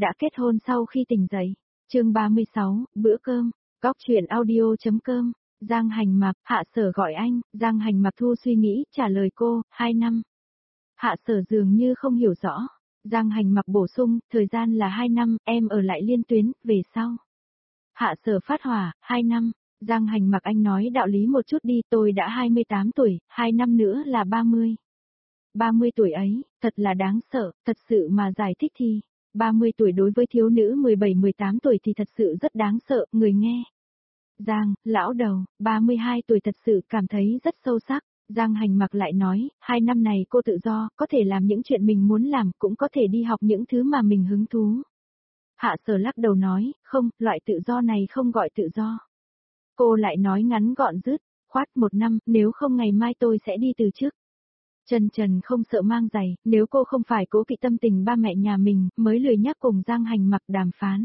đã kết hôn sau khi tỉnh dậy. Chương 36, bữa cơm. Góc truyện audio.com. Giang Hành Mạc, Hạ Sở gọi anh. Giang Hành Mạc thu suy nghĩ, trả lời cô, 2 năm. Hạ Sở dường như không hiểu rõ. Giang Hành Mạc bổ sung, thời gian là 2 năm, em ở lại Liên Tuyến, về sau. Hạ Sở phát hỏa, 2 năm. Giang Hành Mạc, anh nói đạo lý một chút đi, tôi đã 28 tuổi, 2 năm nữa là 30. 30 tuổi ấy, thật là đáng sợ, thật sự mà giải thích thì, 30 tuổi đối với thiếu nữ 17-18 tuổi thì thật sự rất đáng sợ, người nghe. Giang, lão đầu, 32 tuổi thật sự cảm thấy rất sâu sắc. Giang Hành Mạc lại nói, 2 năm này cô tự do, có thể làm những chuyện mình muốn làm, cũng có thể đi học những thứ mà mình hứng thú. Hạ Sở lắc đầu nói, không, loại tự do này không gọi tự do. Cô lại nói ngắn gọn dứt, khoát 1 năm, nếu không ngày mai tôi sẽ đi từ chức. Trần không sợ mang giày, nếu cô không phải cố kỵ tâm tình ba mẹ nhà mình, mới lười nhắc cùng Giang Hành Mạc đàm phán.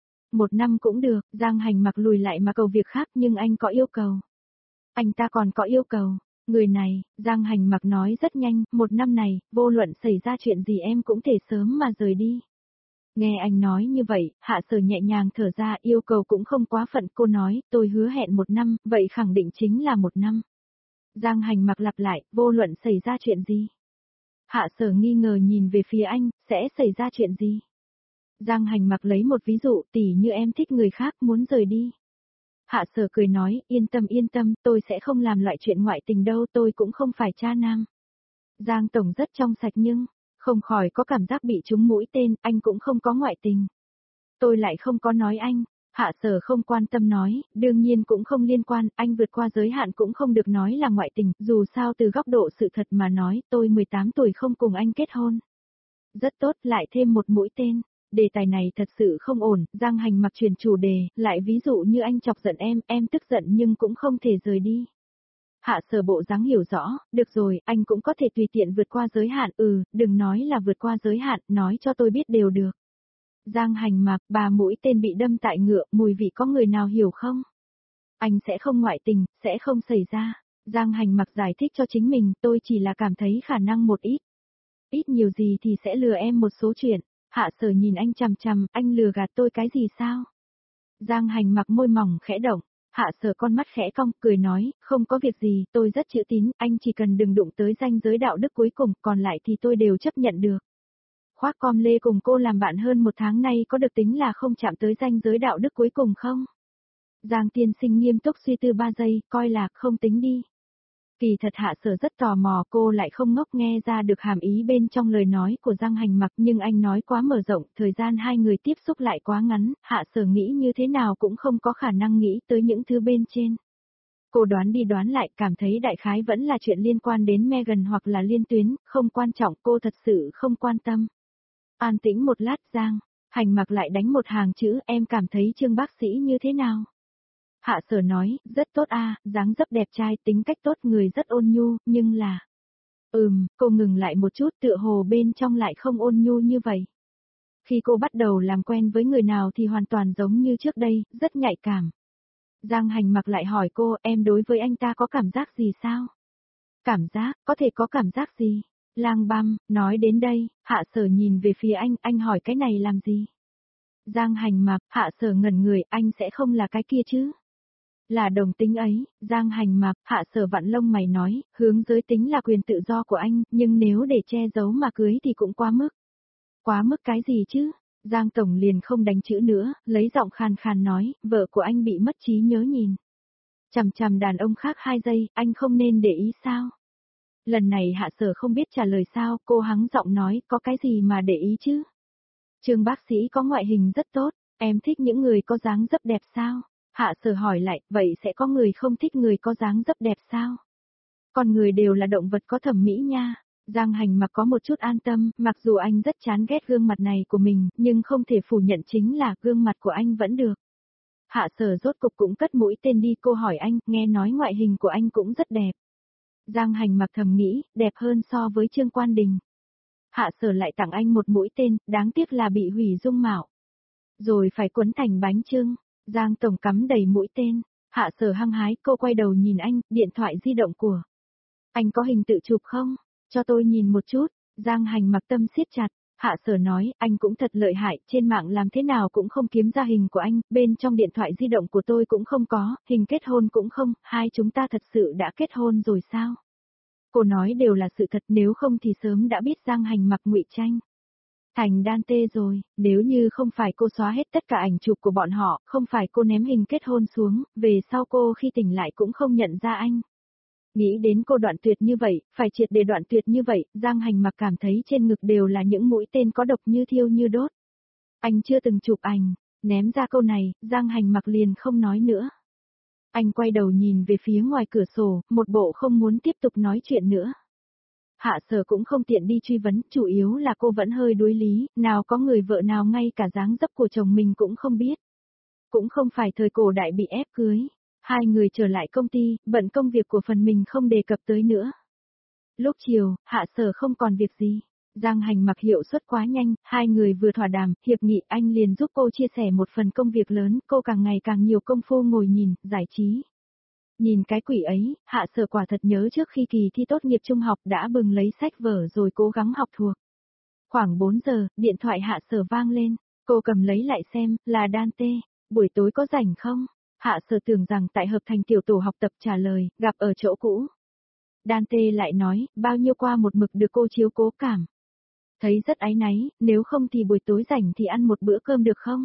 1 năm cũng được, Giang Hành Mạc lùi lại mà cầu việc khác, nhưng anh có yêu cầu. Anh ta còn có yêu cầu. Người này, Giang Hành Mạc nói rất nhanh, 1 năm này, vô luận xảy ra chuyện gì em cũng thể sớm mà rời đi. Nghe anh nói như vậy, Hạ Sở nhẹ nhàng thở ra, yêu cầu cũng không quá phận, cô nói, tôi hứa hẹn 1 năm, vậy khẳng định chính là 1 năm. Giang Hành Mạc lặp lại, vô luận xảy ra chuyện gì. Hạ Sở nghi ngờ nhìn về phía anh, sẽ xảy ra chuyện gì? Giang Hành Mạc lấy một ví dụ, tỉ như em thích người khác muốn rời đi. Hạ Sở cười nói, yên tâm, tôi sẽ không làm loại chuyện ngoại tình đâu, tôi cũng không phải cha nam. Giang Tổng rất trong sạch nhưng, không khỏi có cảm giác bị trúng mũi tên, anh cũng không có ngoại tình. Tôi lại không có nói anh. Hạ Sở không quan tâm nói, đương nhiên cũng không liên quan, anh vượt qua giới hạn cũng không được nói là ngoại tình, dù sao từ góc độ sự thật mà nói, tôi 18 tuổi không cùng anh kết hôn. Rất tốt, lại thêm một mũi tên. Đề tài này thật sự không ổn, Giang Hành Mạc chuyển chủ đề, lại ví dụ như anh chọc giận em tức giận nhưng cũng không thể rời đi. Hạ Sở bộ dáng hiểu rõ, được rồi, anh cũng có thể tùy tiện vượt qua giới hạn, đừng nói là vượt qua giới hạn, nói cho tôi biết đều được. Giang Hành Mạc, 3 mũi tên bị đâm tại ngựa, mùi vị có người nào hiểu không? Anh sẽ không ngoại tình, sẽ không xảy ra. Giang Hành Mạc giải thích cho chính mình, tôi chỉ là cảm thấy khả năng một ít. Ít nhiều gì thì sẽ lừa em một số chuyện. Hạ Sở nhìn anh chằm chằm, anh lừa gạt tôi cái gì sao? Giang Hành Mạc môi mỏng khẽ động. Hạ Sở con mắt khẽ cong, cười nói, không có việc gì, tôi rất chữ tín, anh chỉ cần đừng đụng tới ranh giới đạo đức cuối cùng, còn lại thì tôi đều chấp nhận được. Khoác com lê cùng cô làm bạn hơn 1 tháng nay có được tính là không chạm tới ranh giới đạo đức cuối cùng không? Giang tiên sinh nghiêm túc suy tư 3 giây, coi là không tính đi. Kỳ thật Hạ Sở rất tò mò, cô lại không ngốc nghe ra được hàm ý bên trong lời nói của Giang Hành Mạc, nhưng anh nói quá mở rộng, thời gian hai người tiếp xúc lại quá ngắn, Hạ Sở nghĩ như thế nào cũng không có khả năng nghĩ tới những thứ bên trên. Cô đoán đi đoán lại, cảm thấy đại khái vẫn là chuyện liên quan đến Megan hoặc là Liên Tuyến, không quan trọng, cô thật sự không quan tâm. An tĩnh một lát, Giang Hành Mạc lại đánh một hàng chữ, em cảm thấy Trương bác sĩ như thế nào? Hạ Sở nói, rất tốt dáng dấp đẹp trai, tính cách tốt, người rất ôn nhu, nhưng là... Cô ngừng lại một chút, tựa hồ bên trong lại không ôn nhu như vậy. Khi cô bắt đầu làm quen với người nào thì hoàn toàn giống như trước đây, rất nhạy cảm. Giang Hành Mạc lại hỏi cô, em đối với anh ta có cảm giác gì sao? Cảm giác, có thể có cảm giác gì? Lang băm, nói đến đây, Hạ Sở nhìn về phía anh hỏi cái này làm gì? Giang Hành Mạc, Hạ Sở ngẩn người, anh sẽ không là cái kia chứ? Là đồng tính ấy, Giang Hành Mạc, Hạ Sở vặn lông mày nói, hướng giới tính là quyền tự do của anh, nhưng nếu để che giấu mà cưới thì cũng quá mức. Quá mức cái gì chứ? Giang Tổng liền không đánh chữ nữa, lấy giọng khàn khàn nói, vợ của anh bị mất trí nhớ nhìn. Chằm đàn ông khác 2 giây, anh không nên để ý sao? Lần này Hạ Sở không biết trả lời sao, cô hắng giọng nói, có cái gì mà để ý chứ? Trương bác sĩ có ngoại hình rất tốt, em thích những người có dáng dấp đẹp sao? Hạ Sở hỏi lại, vậy sẽ có người không thích người có dáng dấp đẹp sao? Con người đều là động vật có thẩm mỹ nha. Giang Hành Mạc có một chút an tâm, mặc dù anh rất chán ghét gương mặt này của mình, nhưng không thể phủ nhận chính là gương mặt của anh vẫn được. Hạ Sở rốt cục cũng cất mũi tên đi, cô hỏi anh, nghe nói ngoại hình của anh cũng rất đẹp. Giang Hành Mạc thầm nghĩ, đẹp hơn so với Trương Quan Đình. Hạ Sở lại tặng anh một mũi tên, đáng tiếc là bị hủy dung mạo. Rồi phải cuốn thành bánh chưng. Giang Tổng cắm đầy mũi tên. Hạ Sở hăng hái, cô quay đầu nhìn anh, điện thoại di động của anh có hình tự chụp không? Cho tôi nhìn một chút. Giang Hành Mạc tâm siết chặt. Hạ Sở nói, anh cũng thật lợi hại, trên mạng làm thế nào cũng không kiếm ra hình của anh, bên trong điện thoại di động của tôi cũng không có, hình kết hôn cũng không, hai chúng ta thật sự đã kết hôn rồi sao? Cô nói đều là sự thật, nếu không thì sớm đã biết Giang Hành mặc ngụy trang. Thành đan tê rồi, nếu như không phải cô xóa hết tất cả ảnh chụp của bọn họ, không phải cô ném hình kết hôn xuống, về sau cô khi tỉnh lại cũng không nhận ra anh. Nghĩ đến cô đoạn tuyệt như vậy, phải triệt để đoạn tuyệt như vậy, Giang Hành mặc cảm thấy trên ngực đều là những mũi tên có độc như thiêu như đốt. Anh chưa từng chụp ảnh, ném ra câu này, Giang Hành mặc liền không nói nữa. Anh quay đầu nhìn về phía ngoài cửa sổ, một bộ không muốn tiếp tục nói chuyện nữa. Hạ Sở cũng không tiện đi truy vấn, chủ yếu là cô vẫn hơi đối lý, nào có người vợ nào ngay cả dáng dấp của chồng mình cũng không biết. Cũng không phải thời cổ đại bị ép cưới. Hai người trở lại công ty, bận công việc của phần mình không đề cập tới nữa. Lúc chiều, Hạ Sở không còn việc gì. Giang Hành mặc hiệu suất quá nhanh, hai người vừa thỏa đàm, hiệp nghị anh liền giúp cô chia sẻ một phần công việc lớn, cô càng ngày càng nhiều công phu ngồi nhìn, giải trí. Nhìn cái quỷ ấy, Hạ Sở quả thật nhớ trước khi kỳ thi tốt nghiệp trung học đã bừng lấy sách vở rồi cố gắng học thuộc. Khoảng 4 giờ, điện thoại Hạ Sở vang lên, cô cầm lấy lại xem, là Đan Tê, buổi tối có rảnh không? Hạ Sở tưởng rằng tại hợp thành tiểu tổ học tập trả lời, gặp ở chỗ cũ. Đan Tê lại nói, bao nhiêu qua một mực được cô chiếu cố cảm. Thấy rất áy náy, nếu không thì buổi tối rảnh thì ăn một bữa cơm được không?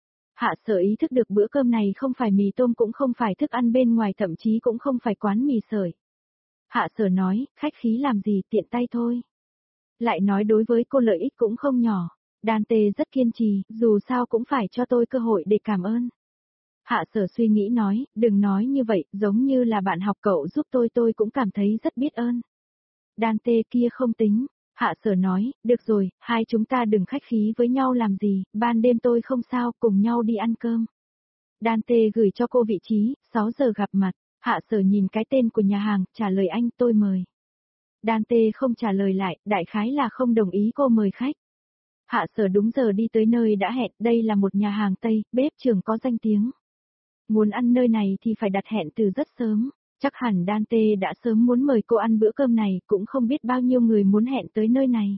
Hạ Sở ý thức được bữa cơm này không phải mì tôm cũng không phải thức ăn bên ngoài, thậm chí cũng không phải quán mì sợi. Hạ Sở nói, khách khí làm gì, tiện tay thôi. Lại nói đối với cô lợi ích cũng không nhỏ. Đan Tê rất kiên trì, dù sao cũng phải cho tôi cơ hội để cảm ơn. Hạ Sở suy nghĩ nói, đừng nói như vậy, giống như là bạn học cậu giúp tôi cũng cảm thấy rất biết ơn. Đan Tê kia không tính. Hạ Sở nói, được rồi, hai chúng ta đừng khách khí với nhau làm gì, ban đêm tôi không sao, cùng nhau đi ăn cơm. Đan Tê gửi cho cô vị trí, 6 giờ gặp mặt. Hạ Sở nhìn cái tên của nhà hàng, trả lời anh, tôi mời. Đan Tê không trả lời lại, đại khái là không đồng ý cô mời khách. Hạ Sở đúng giờ đi tới nơi đã hẹn, đây là một nhà hàng Tây, bếp trưởng có danh tiếng. Muốn ăn nơi này thì phải đặt hẹn từ rất sớm, chắc hẳn Đan Tê đã sớm muốn mời cô ăn bữa cơm này, cũng không biết bao nhiêu người muốn hẹn tới nơi này.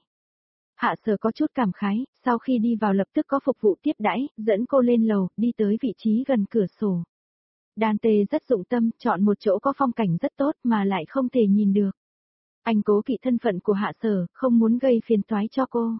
Hạ Sở có chút cảm khái, sau khi đi vào lập tức có phục vụ tiếp đãi, dẫn cô lên lầu, đi tới vị trí gần cửa sổ. Đan Tê rất dụng tâm, chọn một chỗ có phong cảnh rất tốt mà lại không thể nhìn được. Anh cố kỵ thân phận của Hạ Sở, không muốn gây phiền toái cho cô.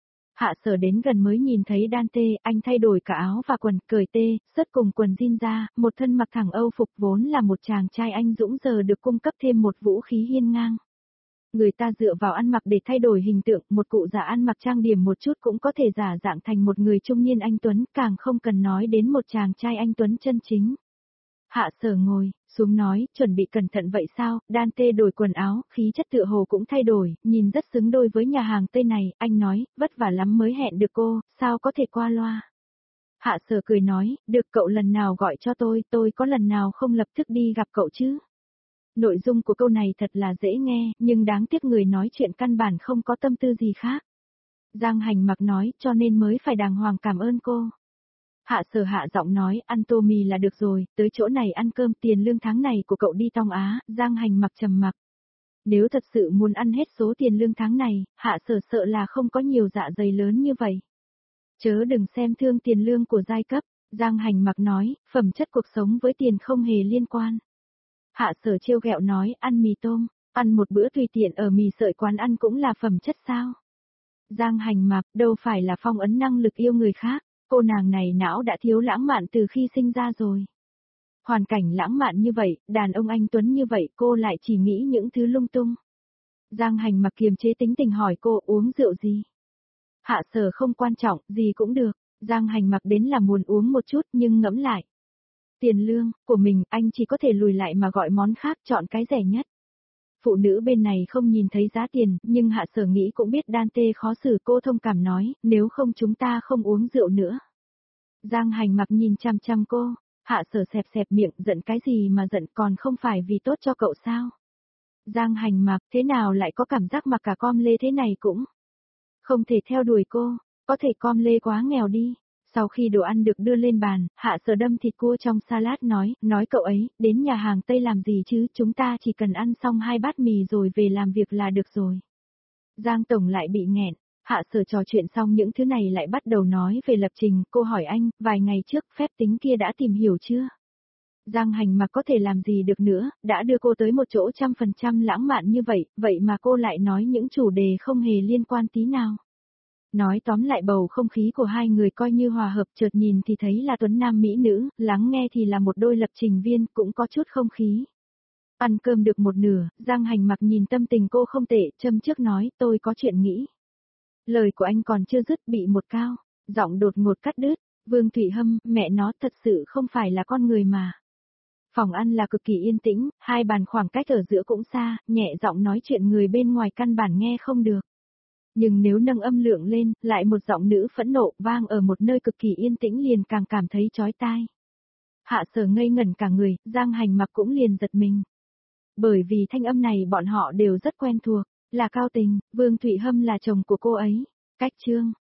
Hạ Sở đến gần mới nhìn thấy Đan Tê, anh thay đổi cả áo và quần, cởi tê, sớt cùng quần jean ra, một thân mặc thẳng Âu phục vốn là một chàng trai anh dũng giờ được cung cấp thêm một vũ khí hiên ngang. Người ta dựa vào ăn mặc để thay đổi hình tượng, một cụ già ăn mặc trang điểm một chút cũng có thể giả dạng thành một người trung niên anh Tuấn, càng không cần nói đến một chàng trai anh Tuấn chân chính. Hạ Sở ngồi, xuống nói, chuẩn bị cẩn thận vậy sao, Đan Tê đổi quần áo, khí chất tựa hồ cũng thay đổi, nhìn rất xứng đôi với nhà hàng Tây này, anh nói, vất vả lắm mới hẹn được cô, sao có thể qua loa. Hạ Sở cười nói, được cậu lần nào gọi cho tôi có lần nào không lập tức đi gặp cậu chứ. Nội dung của câu này thật là dễ nghe, nhưng đáng tiếc người nói chuyện căn bản không có tâm tư gì khác. Giang Hành mặc nói, cho nên mới phải đàng hoàng cảm ơn cô. Hạ Sở hạ giọng nói, ăn tô mì là được rồi, tới chỗ này ăn cơm, tiền lương tháng này của cậu đi Tông Á, Giang Hành mặc trầm mặc. Nếu thật sự muốn ăn hết số tiền lương tháng này, Hạ Sở sợ là không có nhiều dạ dày lớn như vậy. Chớ đừng xem thương tiền lương của giai cấp, Giang Hành mặc nói, phẩm chất cuộc sống với tiền không hề liên quan. Hạ Sở trêu ghẹo nói, ăn mì tôm, ăn một bữa tùy tiện ở mì sợi quán ăn cũng là phẩm chất sao. Giang Hành mặc, đâu phải là phong ấn năng lực yêu người khác. Cô nàng này não đã thiếu lãng mạn từ khi sinh ra rồi. Hoàn cảnh lãng mạn như vậy, đàn ông anh Tuấn như vậy, cô lại chỉ nghĩ những thứ lung tung. Giang Hành mặc kiềm chế tính tình hỏi cô uống rượu gì. Hạ Sở không quan trọng, gì cũng được. Giang Hành mặc đến là muốn uống một chút nhưng ngẫm lại. Tiền lương của mình anh chỉ có thể lùi lại mà gọi món khác, chọn cái rẻ nhất. Phụ nữ bên này không nhìn thấy giá tiền, nhưng Hạ Sở nghĩ cũng biết Đan Tê khó xử, cô thông cảm nói, nếu không chúng ta không uống rượu nữa. Giang Hành mặc nhìn chăm chăm cô, Hạ Sở xẹp xẹp miệng, giận cái gì mà giận, còn không phải vì tốt cho cậu sao. Giang Hành mặc thế nào lại có cảm giác mặc cả com lê thế này cũng không thể theo đuổi cô, có thể com lê quá nghèo đi. Sau khi đồ ăn được đưa lên bàn, Hạ Sở đâm thịt cua trong salad nói cậu ấy, đến nhà hàng Tây làm gì chứ, chúng ta chỉ cần ăn xong 2 bát mì rồi về làm việc là được rồi. Giang Tổng lại bị nghẹn, Hạ Sở trò chuyện xong những thứ này lại bắt đầu nói về lập trình, cô hỏi anh, vài ngày trước phép tính kia đã tìm hiểu chưa? Giang Hành Mặc có thể làm gì được nữa, đã đưa cô tới một chỗ 100% lãng mạn như vậy, vậy mà cô lại nói những chủ đề không hề liên quan tí nào. Nói tóm lại bầu không khí của hai người coi như hòa hợp, chợt nhìn thì thấy là tuấn nam mỹ nữ, lắng nghe thì là một đôi lập trình viên, cũng có chút không khí. Ăn cơm được một nửa, Giang Hành Mặc nhìn tâm tình cô không tệ, châm trước nói, tôi có chuyện nghĩ. Lời của anh còn chưa dứt bị một cao, giọng đột ngột cắt đứt, Vương Thụy Hâm, mẹ nó thật sự không phải là con người mà. Phòng ăn là cực kỳ yên tĩnh, hai bàn khoảng cách ở giữa cũng xa, nhẹ giọng nói chuyện người bên ngoài căn bản nghe không được. Nhưng nếu nâng âm lượng lên, lại một giọng nữ phẫn nộ vang ở một nơi cực kỳ yên tĩnh liền càng cảm thấy chói tai. Hạ Sở ngây ngẩn cả người, Giang Hành Mặc cũng liền giật mình. Bởi vì thanh âm này bọn họ đều rất quen thuộc, là Cao Tình, Vương Thụy Hâm là chồng của cô ấy. Cách chương